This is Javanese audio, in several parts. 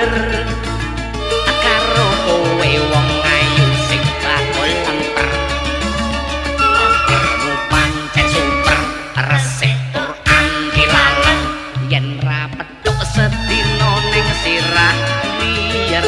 karo kowe wong ayu sing bakul lemper lempermu pancen super resik tur anti lalem yen ra petuk sedina ning sirah liyer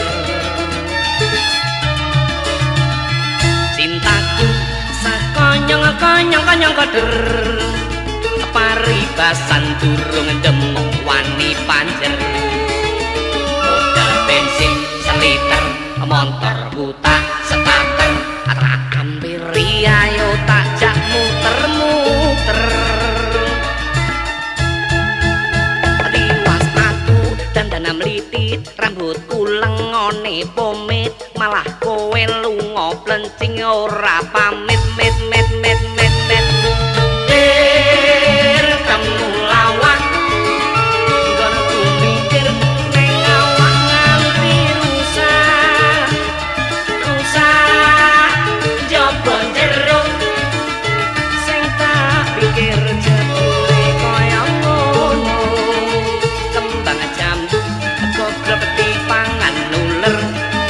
cintaku sakonyong-konyong koder paribasan durung demung wani panjer modal bensin seliter motor buta starter tak ambil ayo tak jak muter-muter tiwas aku dandana mlitit rambutku lengone pomit malah kowe lunga plencing ora pamit mit temu lawan nggon ku mikir ning awak nganti rusak jaba jero sing tak pikir jebule kaya ngono kembang jambu goblok dipangan nuler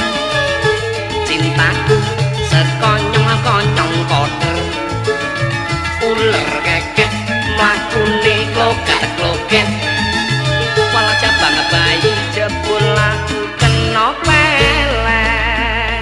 cintaku sekonyong-konyong koder uler keket mlakune klogat-kloget walau cabang bayi jebul aku kena pelet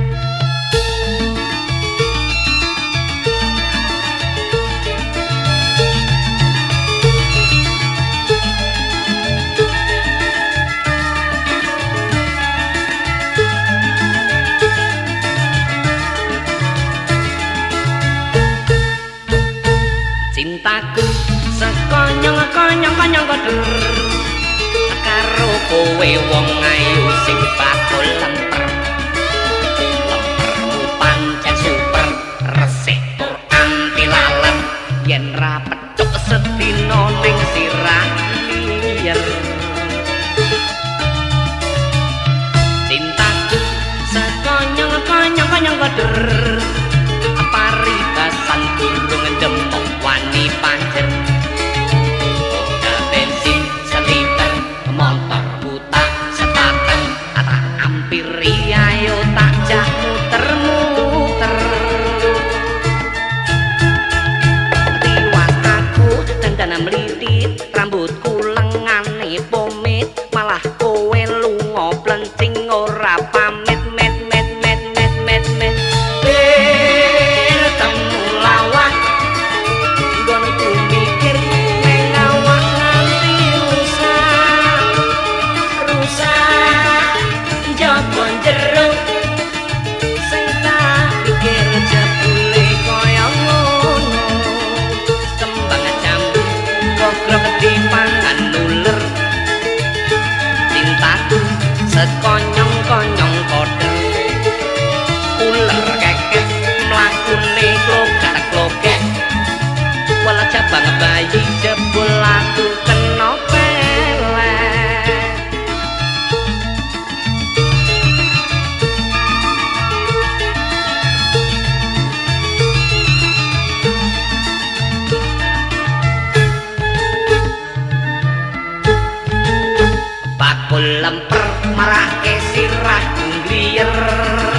cintaku sekonyong-konyong koder karo kowe wong ayu sing bakul lemper lempermu pancen super resik tur anti lalem yen ra petuk sedina ning sirah liyer cintaku sekonyong-konyong koder paribasan durung demung wani panjer modal bensin seliter motor buta starter tak ampiri ayo tak jak muter-muter tiwas aku dandana mlitit rambutku lengane pomit malah kowe lunga plencing ora pamit dipangan nuler cintaku sekonyong-konyong koder uler keket mlakune klogat-kloget walau cabang bayi jebul aku kena pelet bakul lemper marake sirah gliyer